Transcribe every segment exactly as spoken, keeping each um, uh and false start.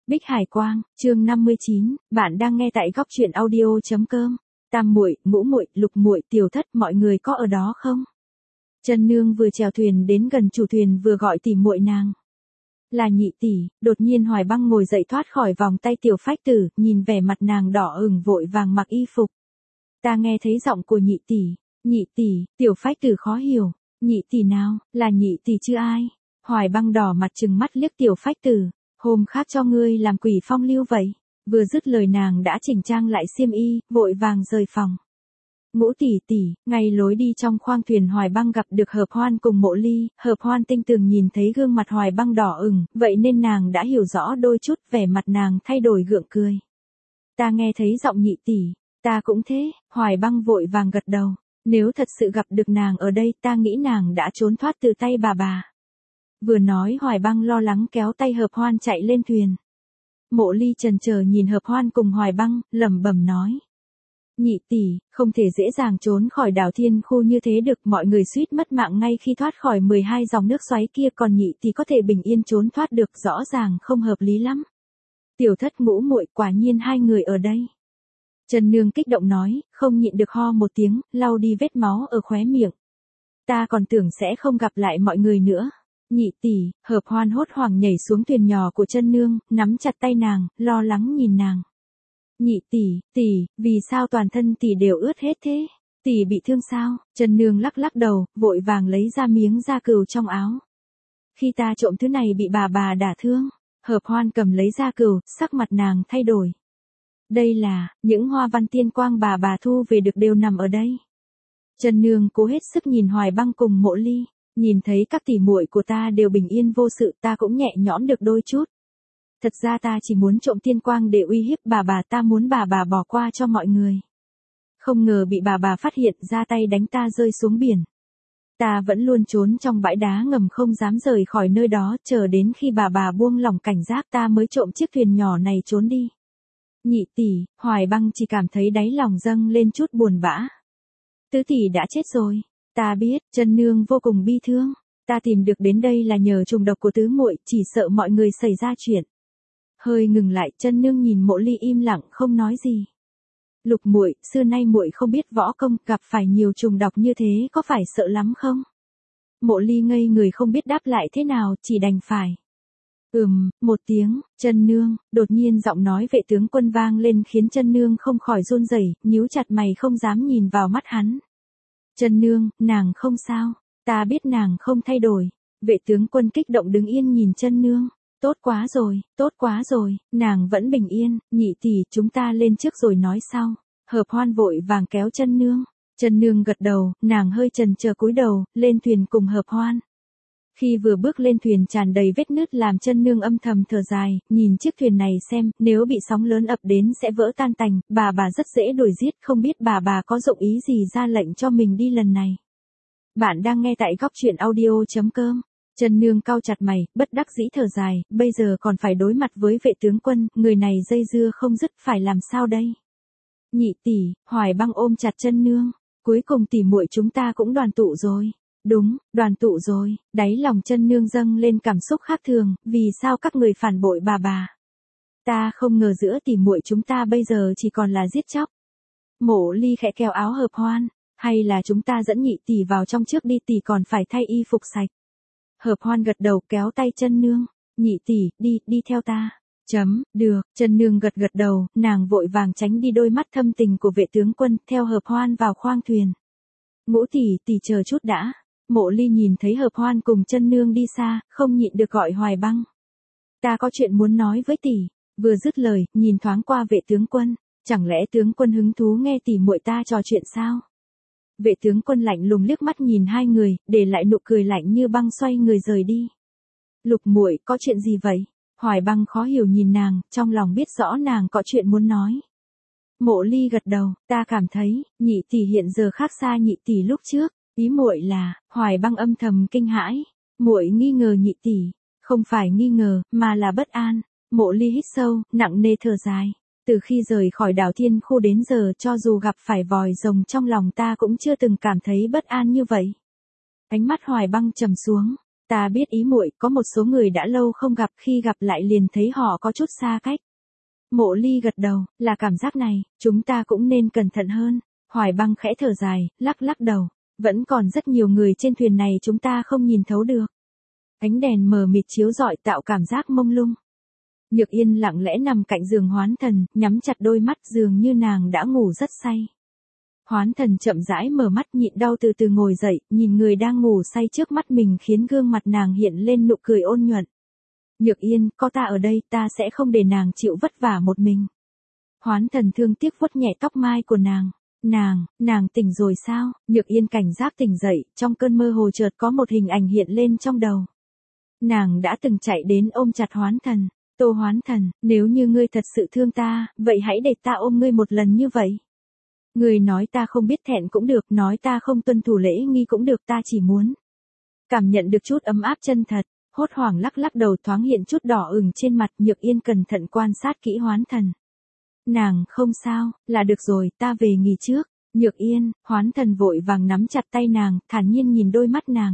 Bích Hải Quang, chương năm mươi chín, bạn đang nghe tại góc truyện audio.com. Tam muội, ngũ muội, lục muội, tiểu thất, mọi người có ở đó không? Chân Nương vừa chèo thuyền đến gần chủ thuyền vừa gọi tỉ muội nàng. Là Nhị tỷ. Đột nhiên Hoài Băng ngồi dậy thoát khỏi vòng tay Tiểu Phách Tử, nhìn vẻ mặt nàng đỏ ửng vội vàng mặc y phục. Ta nghe thấy giọng của Nhị tỷ. Nhị tỷ, Tiểu Phách Tử khó hiểu. Nhị tỷ nào, là Nhị tỷ chứ ai? Hoài Băng đỏ mặt trừng mắt liếc Tiểu Phách Tử. Hôm khác cho ngươi làm quỷ phong lưu vậy. Vừa dứt lời nàng đã chỉnh trang lại xiêm y, vội vàng rời phòng. Ngũ tỷ tỷ, ngay lối đi trong khoang thuyền Hoài Băng gặp được Hợp Hoan cùng Mộ Ly, Hợp Hoan tinh tường nhìn thấy gương mặt Hoài Băng đỏ ửng, vậy nên nàng đã hiểu rõ đôi chút, vẻ mặt nàng thay đổi gượng cười. Ta nghe thấy giọng Nhị tỷ, ta cũng thế. Hoài Băng vội vàng gật đầu, nếu thật sự gặp được nàng ở đây ta nghĩ nàng đã trốn thoát từ tay bà bà. Vừa nói Hoài Băng lo lắng kéo tay Hợp Hoan chạy lên thuyền. Mộ Ly chần chờ nhìn Hợp Hoan cùng Hoài Băng, lẩm bẩm nói. Nhị tỷ, không thể dễ dàng trốn khỏi đảo Thiên Khu như thế được, mọi người suýt mất mạng ngay khi thoát khỏi mười hai dòng nước xoáy kia, còn Nhị tỷ có thể bình yên trốn thoát được, rõ ràng không hợp lý lắm. Tiểu thất, ngũ muội, quả nhiên hai người ở đây. Chân Nương kích động nói, không nhịn được ho một tiếng, lau đi vết máu ở khóe miệng. Ta còn tưởng sẽ không gặp lại mọi người nữa. Nhị tỷ. Hợp Hoan hốt hoảng nhảy xuống thuyền nhỏ của Chân Nương, nắm chặt tay nàng, lo lắng nhìn nàng. Nhị tỷ, tỷ, vì sao toàn thân tỷ đều ướt hết thế? Tỷ bị thương sao? Chân Nương lắc lắc đầu, vội vàng lấy ra miếng da cừu trong áo. Khi ta trộm thứ này bị bà bà đả thương. Hợp Hoan cầm lấy da cừu, sắc mặt nàng thay đổi. Đây là, những hoa văn tiên quang bà bà thu về được đều nằm ở đây. Chân Nương cố hết sức nhìn Hoài Băng cùng Mộ Ly. Nhìn thấy các tỷ muội của ta đều bình yên vô sự, ta cũng nhẹ nhõm được đôi chút. Thật ra ta chỉ muốn trộm tiên quang để uy hiếp bà bà, ta muốn bà bà bỏ qua cho mọi người. Không ngờ bị bà bà phát hiện, ra tay đánh ta rơi xuống biển. Ta vẫn luôn trốn trong bãi đá ngầm không dám rời khỏi nơi đó, chờ đến khi bà bà buông lỏng cảnh giác ta mới trộm chiếc thuyền nhỏ này trốn đi. Nhị tỷ. Hoài Băng chỉ cảm thấy đáy lòng dâng lên chút buồn bã. Tứ tỷ đã chết rồi. Ta biết. Chân Nương vô cùng bi thương. Ta tìm được đến đây là nhờ trùng độc của tứ muội, chỉ sợ mọi người xảy ra chuyện. Hơi ngừng lại, Chân Nương nhìn Mộ Ly im lặng không nói gì. Lục muội, xưa nay muội không biết võ công, gặp phải nhiều trùng độc như thế có phải sợ lắm không? Mộ Ly ngây người không biết đáp lại thế nào, chỉ đành phải. Ừm, một tiếng. Chân Nương. Đột nhiên giọng nói Vệ tướng Quân vang lên khiến Chân Nương không khỏi run rẩy, nhíu chặt mày không dám nhìn vào mắt hắn. Chân Nương, nàng không sao. Ta biết nàng không thay đổi. Vệ tướng Quân kích động đứng yên nhìn Chân Nương. Tốt quá rồi, tốt quá rồi, nàng vẫn bình yên. Nhị tỷ, chúng ta lên trước rồi nói sau. Hợp Hoan vội vàng kéo Chân Nương. Chân Nương gật đầu, nàng hơi chần chờ cúi đầu, lên thuyền cùng Hợp Hoan. Khi vừa bước lên thuyền tràn đầy vết nứt làm Chân Nương âm thầm thở dài, nhìn chiếc thuyền này xem, nếu bị sóng lớn ập đến sẽ vỡ tan tành, bà bà rất dễ đuổi giết, không biết bà bà có dụng ý gì ra lệnh cho mình đi lần này. Bạn đang nghe tại góc truyện audio.com. Chân Nương cau chặt mày, bất đắc dĩ thở dài, bây giờ còn phải đối mặt với Vệ tướng Quân, người này dây dưa không dứt, phải làm sao đây? Nhị tỷ. Hoài Băng ôm chặt Chân Nương, cuối cùng tỷ muội chúng ta cũng đoàn tụ rồi. Đúng, đoàn tụ rồi. Đáy lòng Chân Nương dâng lên cảm xúc khác thường, vì sao các người phản bội bà bà? Ta không ngờ giữa tỷ muội chúng ta bây giờ chỉ còn là giết chóc. Mộ Ly khẽ kéo áo Hợp Hoan, hay là chúng ta dẫn Nhị tỷ vào trong trước đi, tỷ còn phải thay y phục sạch. Hợp Hoan gật đầu kéo tay Chân Nương. Nhị tỷ, đi, đi theo ta. Chấm, được. Chân Nương gật gật đầu, nàng vội vàng tránh đi đôi mắt thâm tình của Vệ tướng Quân, theo Hợp Hoan vào khoang thuyền. Ngũ tỷ, tỷ chờ chút đã. Mộ Ly nhìn thấy Hợp Hoan cùng Chân Nương đi xa, không nhịn được gọi Hoài Băng. Ta có chuyện muốn nói với tỷ. Vừa dứt lời, nhìn thoáng qua Vệ tướng Quân, chẳng lẽ tướng quân hứng thú nghe tỷ muội ta trò chuyện sao? Vệ tướng Quân lạnh lùng liếc mắt nhìn hai người, để lại nụ cười lạnh như băng xoay người rời đi. Lục muội, có chuyện gì vậy? Hoài Băng khó hiểu nhìn nàng, trong lòng biết rõ nàng có chuyện muốn nói. Mộ Ly gật đầu, ta cảm thấy, Nhị tỷ hiện giờ khác xa Nhị tỷ lúc trước. Ý muội là? Hoài Băng âm thầm kinh hãi. Muội nghi ngờ Nhị tỷ? Không phải nghi ngờ, mà là bất an. Mộ Ly hít sâu, nặng nề thở dài. Từ khi rời khỏi đảo Thiên Khu đến giờ, cho dù gặp phải vòi rồng trong lòng ta cũng chưa từng cảm thấy bất an như vậy. Ánh mắt Hoài Băng trầm xuống. Ta biết ý muội, có một số người đã lâu không gặp, khi gặp lại liền thấy họ có chút xa cách. Mộ Ly gật đầu, là cảm giác này, chúng ta cũng nên cẩn thận hơn. Hoài Băng khẽ thở dài, lắc lắc đầu, vẫn còn rất nhiều người trên thuyền này chúng ta không nhìn thấu được. Ánh đèn mờ mịt chiếu rọi tạo cảm giác mông lung. Nhược Yên lặng lẽ nằm cạnh giường Hoán Thần, nhắm chặt đôi mắt dường như nàng đã ngủ rất say. Hoán Thần chậm rãi mở mắt nhịn đau từ từ ngồi dậy, nhìn người đang ngủ say trước mắt mình khiến gương mặt nàng hiện lên nụ cười ôn nhuận. Nhược Yên, có ta ở đây, ta sẽ không để nàng chịu vất vả một mình. Hoán Thần thương tiếc vuốt nhẹ tóc mai của nàng. Nàng, nàng tỉnh rồi sao? Nhược Yên cảnh giác tỉnh dậy, trong cơn mơ hồ chợt có một hình ảnh hiện lên trong đầu. Nàng đã từng chạy đến ôm chặt Hoán Thần. Tô Hoán Thần, nếu như ngươi thật sự thương ta, vậy hãy để ta ôm ngươi một lần như vậy. Ngươi nói ta không biết thẹn cũng được, nói ta không tuân thủ lễ nghi cũng được, ta chỉ muốn cảm nhận được chút ấm áp chân thật. Hốt hoảng lắc lắc đầu, thoáng hiện chút đỏ ửng trên mặt. Nhược Yên cẩn thận quan sát kỹ Hoán Thần. Nàng không sao, là được rồi, ta về nghỉ trước. Nhược Yên, Hoán Thần vội vàng nắm chặt tay nàng, thản nhiên nhìn đôi mắt nàng.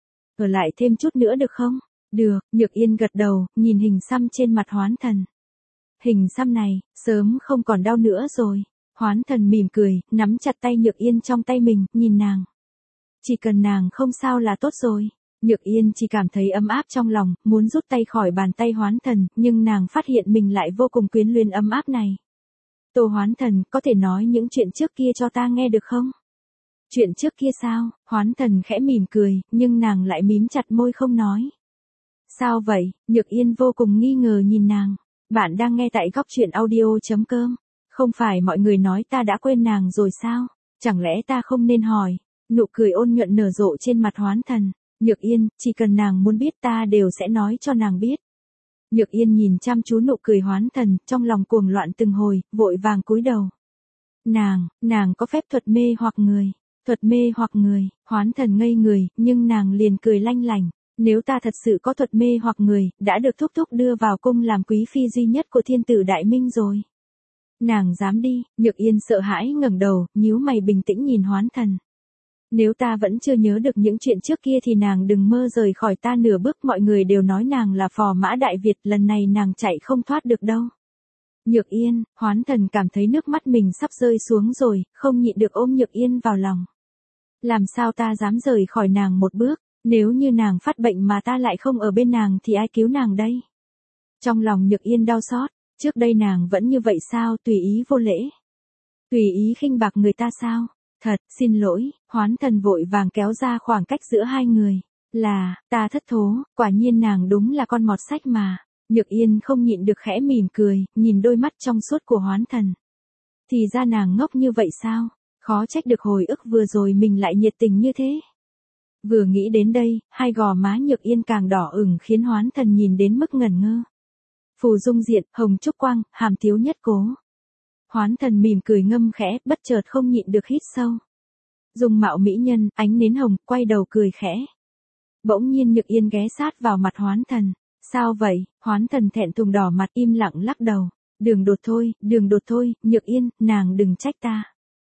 Ở lại thêm chút nữa được không? Được, Nhược Yên gật đầu, nhìn hình xăm trên mặt Hoán Thần. Hình xăm này, sớm không còn đau nữa rồi. Hoán Thần mỉm cười, nắm chặt tay Nhược Yên trong tay mình, nhìn nàng. Chỉ cần nàng không sao là tốt rồi. Nhược Yên chỉ cảm thấy ấm áp trong lòng, muốn rút tay khỏi bàn tay Hoán Thần, nhưng nàng phát hiện mình lại vô cùng quyến luyến ấm áp này. Tô Hoán Thần, có thể nói những chuyện trước kia cho ta nghe được không? Chuyện trước kia sao? Hoán Thần khẽ mỉm cười, nhưng nàng lại mím chặt môi không nói. Sao vậy? Nhược Yên vô cùng nghi ngờ nhìn nàng. Bạn đang nghe tại góc truyện audio chấm com. Không phải mọi người nói ta đã quên nàng rồi sao? Chẳng lẽ ta không nên hỏi? Nụ cười ôn nhuận nở rộ trên mặt Hoán Thần. Nhược Yên, chỉ cần nàng muốn biết ta đều sẽ nói cho nàng biết. Nhược Yên nhìn chăm chú nụ cười Hoán Thần, trong lòng cuồng loạn từng hồi, vội vàng cúi đầu. Nàng, nàng có phép thuật mê hoặc người. Thuật mê hoặc người, Hoán Thần ngây người, nhưng nàng liền cười lanh lảnh. Nếu ta thật sự có thuật mê hoặc người, đã được thúc thúc đưa vào cung làm quý phi duy nhất của thiên tử Đại Minh rồi. Nàng dám đi, Nhược Yên sợ hãi ngẩng đầu, nhíu mày bình tĩnh nhìn Hoán Thần. Nếu ta vẫn chưa nhớ được những chuyện trước kia thì nàng đừng mơ rời khỏi ta nửa bước, mọi người đều nói nàng là phò mã Đại Việt, lần này nàng chạy không thoát được đâu. Nhược Yên, Hoán Thần cảm thấy nước mắt mình sắp rơi xuống rồi, không nhịn được ôm Nhược Yên vào lòng. Làm sao ta dám rời khỏi nàng một bước, nếu như nàng phát bệnh mà ta lại không ở bên nàng thì ai cứu nàng đây? Trong lòng Nhược Yên đau xót, trước đây nàng vẫn như vậy sao, tùy ý vô lễ, tùy ý khinh bạc người ta sao? Thật, xin lỗi, Hoán Thần vội vàng kéo ra khoảng cách giữa hai người. Là, ta thất thố, quả nhiên nàng đúng là con mọt sách mà. Nhược Yên không nhịn được khẽ mỉm cười, nhìn đôi mắt trong suốt của Hoán Thần. Thì ra nàng ngốc như vậy sao? Khó trách được hồi ức vừa rồi mình lại nhiệt tình như thế. Vừa nghĩ đến đây, hai gò má Nhược Yên càng đỏ ửng khiến Hoán Thần nhìn đến mức ngẩn ngơ. Phù dung diện, hồng trúc quang, hàm thiếu nhất cố. Hoán Thần mỉm cười ngâm khẽ, bất chợt không nhịn được hít sâu. Dung mạo mỹ nhân, ánh nến hồng, quay đầu cười khẽ. Bỗng nhiên Nhược Yên ghé sát vào mặt Hoán Thần. Sao vậy? Hoán Thần thẹn thùng đỏ mặt im lặng lắc đầu. Đường đột thôi, đường đột thôi, Nhược Yên, nàng đừng trách ta.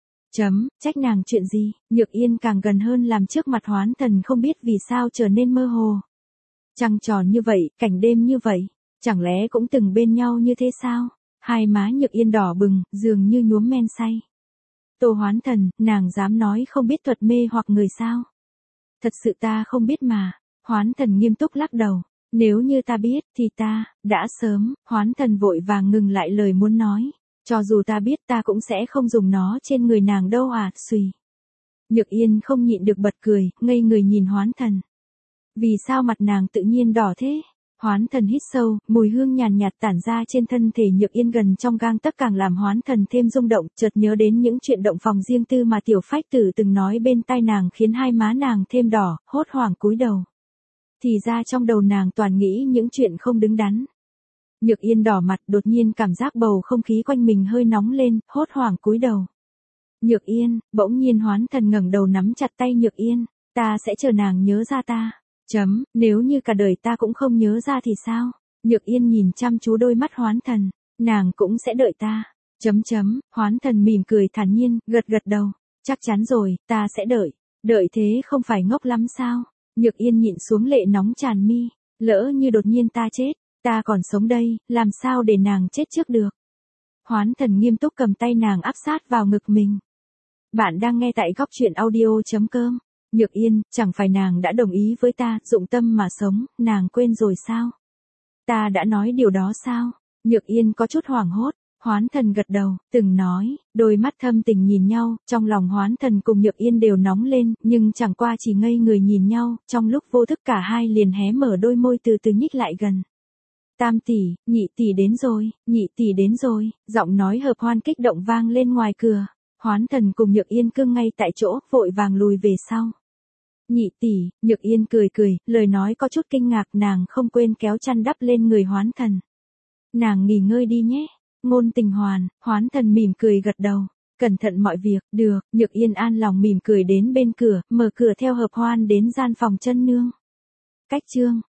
Chấm, trách nàng chuyện gì? Nhược Yên càng gần hơn làm trước mặt Hoán Thần không biết vì sao trở nên mơ hồ. Trăng tròn như vậy, cảnh đêm như vậy, chẳng lẽ cũng từng bên nhau như thế sao? Hai má Nhược Yên đỏ bừng, dường như nhuốm men say. Tô Hoán Thần, nàng dám nói không biết thuật mê hoặc người sao? Thật sự ta không biết mà. Hoán Thần nghiêm túc lắc đầu. Nếu như ta biết, thì ta, đã sớm, Hoán Thần vội vàng ngừng lại lời muốn nói. Cho dù ta biết ta cũng sẽ không dùng nó trên người nàng đâu à, xùy. Nhược Yên không nhịn được bật cười, ngây người nhìn Hoán Thần. Vì sao mặt nàng tự nhiên đỏ thế? Hoán Thần hít sâu, mùi hương nhàn nhạt tản ra trên thân thể Nhược Yên gần trong gang tấc càng làm Hoán Thần thêm rung động, chợt nhớ đến những chuyện động phòng riêng tư mà Tiểu Phách Tử từng nói bên tai nàng khiến hai má nàng thêm đỏ, hốt hoảng cúi đầu. Thì ra trong đầu nàng toàn nghĩ những chuyện không đứng đắn. Nhược Yên đỏ mặt, đột nhiên cảm giác bầu không khí quanh mình hơi nóng lên, hốt hoảng cúi đầu. Nhược Yên, bỗng nhiên Hoán Thần ngẩng đầu nắm chặt tay Nhược Yên, ta sẽ chờ nàng nhớ ra ta. Chấm, nếu như cả đời ta cũng không nhớ ra thì sao? Nhược Yên nhìn chăm chú đôi mắt Hoán Thần, nàng cũng sẽ đợi ta. Chấm chấm, Hoán Thần mỉm cười thản nhiên, gật gật đầu, chắc chắn rồi, ta sẽ đợi. Đợi thế không phải ngốc lắm sao? Nhược Yên nhịn xuống lệ nóng tràn mi, lỡ như đột nhiên ta chết, ta còn sống đây, làm sao để nàng chết trước được. Hoán Thần nghiêm túc cầm tay nàng áp sát vào ngực mình. Bạn đang nghe tại góc truyện audio.com. Nhược Yên, chẳng phải nàng đã đồng ý với ta, dụng tâm mà sống, nàng quên rồi sao? Ta đã nói điều đó sao? Nhược Yên có chút hoảng hốt. Hoán Thần gật đầu, từng nói, đôi mắt thâm tình nhìn nhau, trong lòng Hoán Thần cùng Nhược Yên đều nóng lên, nhưng chẳng qua chỉ ngây người nhìn nhau, trong lúc vô thức cả hai liền hé mở đôi môi từ từ nhích lại gần. Tam tỷ, nhị tỷ đến rồi, nhị tỷ đến rồi, giọng nói hợp hoan kích động vang lên ngoài cửa. Hoán Thần cùng Nhược Yên cương ngay tại chỗ, vội vàng lùi về sau. Nhị tỷ, Nhược Yên cười cười, lời nói có chút kinh ngạc, nàng không quên kéo chăn đắp lên người Hoán Thần. Nàng nghỉ ngơi đi nhé. Ngôn Tình Hoàn, Hoán Thần mỉm cười gật đầu. Cẩn thận mọi việc, được, Nhược Yên an lòng mỉm cười đến bên cửa, mở cửa theo hợp hoan đến gian phòng chân nương. Cách chương